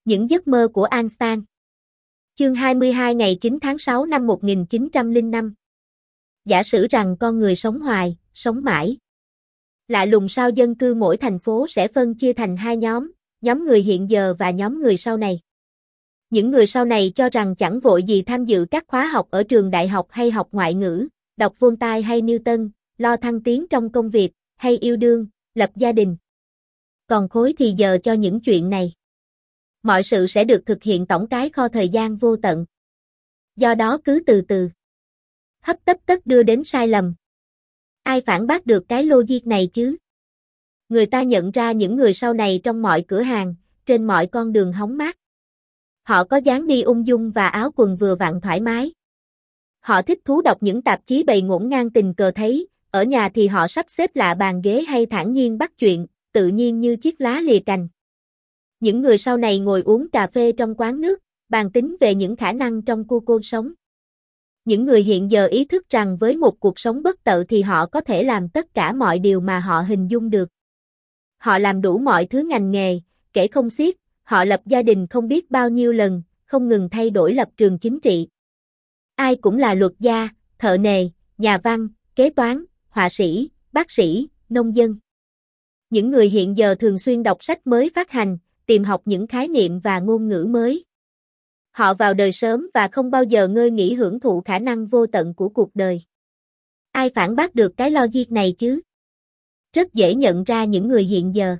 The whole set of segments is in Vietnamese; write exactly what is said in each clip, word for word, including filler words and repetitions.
Những giấc mơ của Einstein. Chương hai mươi hai ngày chín tháng sáu năm một nghìn chín trăm lẻ năm. Giả sử rằng con người sống hoài, sống mãi. Lạ lùng sao dân cư mỗi thành phố sẽ phân chia thành hai nhóm, nhóm người hiện giờ và nhóm người sau này. Những người sau này cho rằng chẳng vội gì tham dự các khóa học ở trường đại học hay học ngoại ngữ, đọc Voltaire hay Newton, lo thăng tiến trong công việc, hay yêu đương, lập gia đình. Còn khối thì giờ cho những chuyện này. Mọi sự sẽ được thực hiện tổng cái kho thời gian vô tận. Do đó cứ từ từ. Hấp tấp tất đưa đến sai lầm. Ai phản bác được cái logic này chứ? Người ta nhận ra những người sau này trong mọi cửa hàng, trên mọi con đường hóng mát. Họ có dáng đi ung dung và áo quần vừa vặn thoải mái. Họ thích thú đọc những tạp chí bày ngổn ngang tình cờ thấy, ở nhà thì họ sắp xếp lạ bàn ghế hay thản nhiên bắt chuyện, tự nhiên như chiếc lá lìa cành. Những người sau này ngồi uống cà phê trong quán nước, bàn tính về những khả năng trong cu côn sống. Những người hiện giờ ý thức rằng với một cuộc sống bất tợ thì họ có thể làm tất cả mọi điều mà họ hình dung được. Họ làm đủ mọi thứ ngành nghề, kể không xiết, họ lập gia đình không biết bao nhiêu lần, không ngừng thay đổi lập trường chính trị. Ai cũng là luật gia, thợ nề, nhà văn, kế toán, họa sĩ, bác sĩ, nông dân. Những người hiện giờ thường xuyên đọc sách mới phát hành, tìm học những khái niệm và ngôn ngữ mới. Họ vào đời sớm và không bao giờ ngơi nghỉ hưởng thụ khả năng vô tận của cuộc đời. Ai phản bác được cái logic này chứ? Rất dễ nhận ra những người hiện giờ.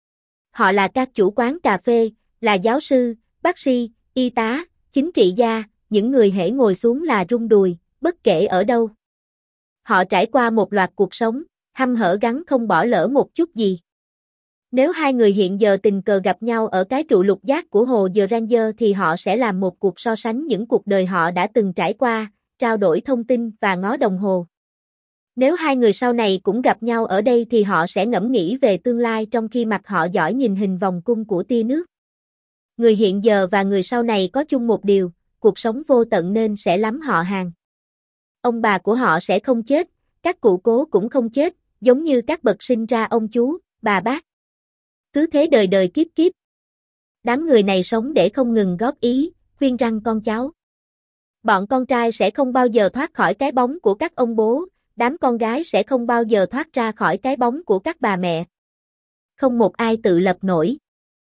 Họ là các chủ quán cà phê, là giáo sư, bác sĩ, y tá, chính trị gia, những người hễ ngồi xuống là rung đùi, bất kể ở đâu. Họ trải qua một loạt cuộc sống, hăm hở gắn không bỏ lỡ một chút gì. Nếu hai người hiện giờ tình cờ gặp nhau ở cái trụ lục giác của hồ The Ranger thì họ sẽ làm một cuộc so sánh những cuộc đời họ đã từng trải qua, trao đổi thông tin và ngó đồng hồ. Nếu hai người sau này cũng gặp nhau ở đây thì họ sẽ ngẫm nghĩ về tương lai trong khi mặt họ dõi nhìn hình vòng cung của tia nước. Người hiện giờ và người sau này có chung một điều, cuộc sống vô tận nên sẽ lắm họ hàng. Ông bà của họ sẽ không chết, các cụ cố cũng không chết, giống như các bậc sinh ra ông chú, bà bác. Cứ thế đời đời kiếp kiếp. Đám người này sống để không ngừng góp ý, khuyên răn con cháu. Bọn con trai sẽ không bao giờ thoát khỏi cái bóng của các ông bố, đám con gái sẽ không bao giờ thoát ra khỏi cái bóng của các bà mẹ. Không một ai tự lập nổi.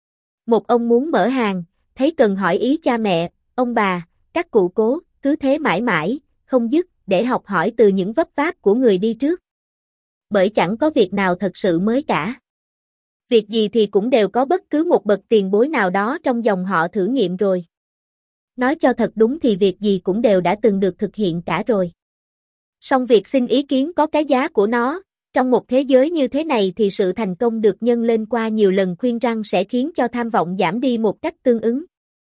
Một ông muốn mở hàng, thấy cần hỏi ý cha mẹ, ông bà, các cụ cố, cứ thế mãi mãi, không dứt, để học hỏi từ những vấp váp của người đi trước. Bởi chẳng có việc nào thật sự mới cả. Việc gì thì cũng đều có bất cứ một bậc tiền bối nào đó trong dòng họ thử nghiệm rồi. Nói cho thật đúng thì việc gì cũng đều đã từng được thực hiện cả rồi. Song việc xin ý kiến có cái giá của nó, trong một thế giới như thế này thì sự thành công được nhân lên qua nhiều lần khuyên răn sẽ khiến cho tham vọng giảm đi một cách tương ứng.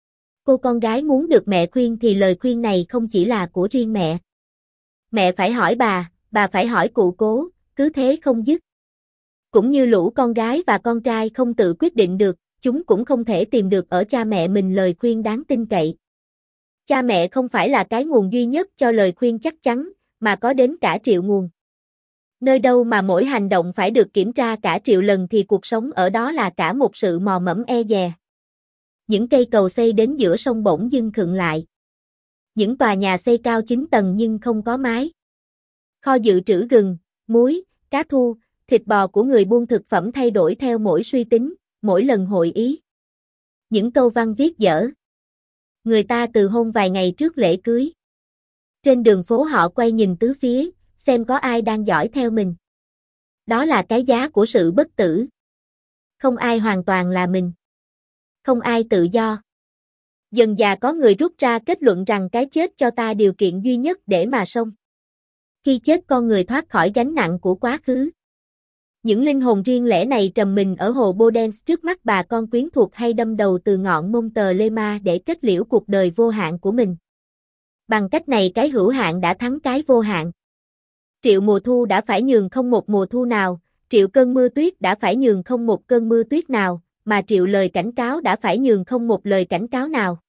Cô con gái muốn được mẹ khuyên thì lời khuyên này không chỉ là của riêng mẹ. Mẹ phải hỏi bà, bà phải hỏi cụ cố, cứ thế không dứt. Cũng như lũ con gái và con trai không tự quyết định được, chúng cũng không thể tìm được ở cha mẹ mình lời khuyên đáng tin cậy. Cha mẹ không phải là cái nguồn duy nhất cho lời khuyên chắc chắn, mà có đến cả triệu nguồn. Nơi đâu mà mỗi hành động phải được kiểm tra cả triệu lần thì cuộc sống ở đó là cả một sự mò mẫm e dè. Những cây cầu xây đến giữa sông bỗng dưng khựng lại. Những tòa nhà xây cao chín tầng nhưng không có mái. Kho dự trữ gừng, muối, cá thu, thịt bò của người buôn thực phẩm thay đổi theo mỗi suy tính, mỗi lần hội ý. Những câu văn viết dở. Người ta từ hôn vài ngày trước lễ cưới. Trên đường phố họ quay nhìn tứ phía, xem có ai đang dõi theo mình. Đó là cái giá của sự bất tử. Không ai hoàn toàn là mình. Không ai tự do. Dần dà có người rút ra kết luận rằng cái chết cho ta điều kiện duy nhất để mà sống. Khi chết con người thoát khỏi gánh nặng của quá khứ. Những linh hồn riêng lẻ này trầm mình ở hồ Bodens trước mắt bà con quyến thuộc hay đâm đầu từ ngọn Monte Lema để kết liễu cuộc đời vô hạn của mình. Bằng cách này cái hữu hạn đã thắng cái vô hạn. Triệu mùa thu đã phải nhường không một mùa thu nào, triệu cơn mưa tuyết đã phải nhường không một cơn mưa tuyết nào, mà triệu lời cảnh cáo đã phải nhường không một lời cảnh cáo nào.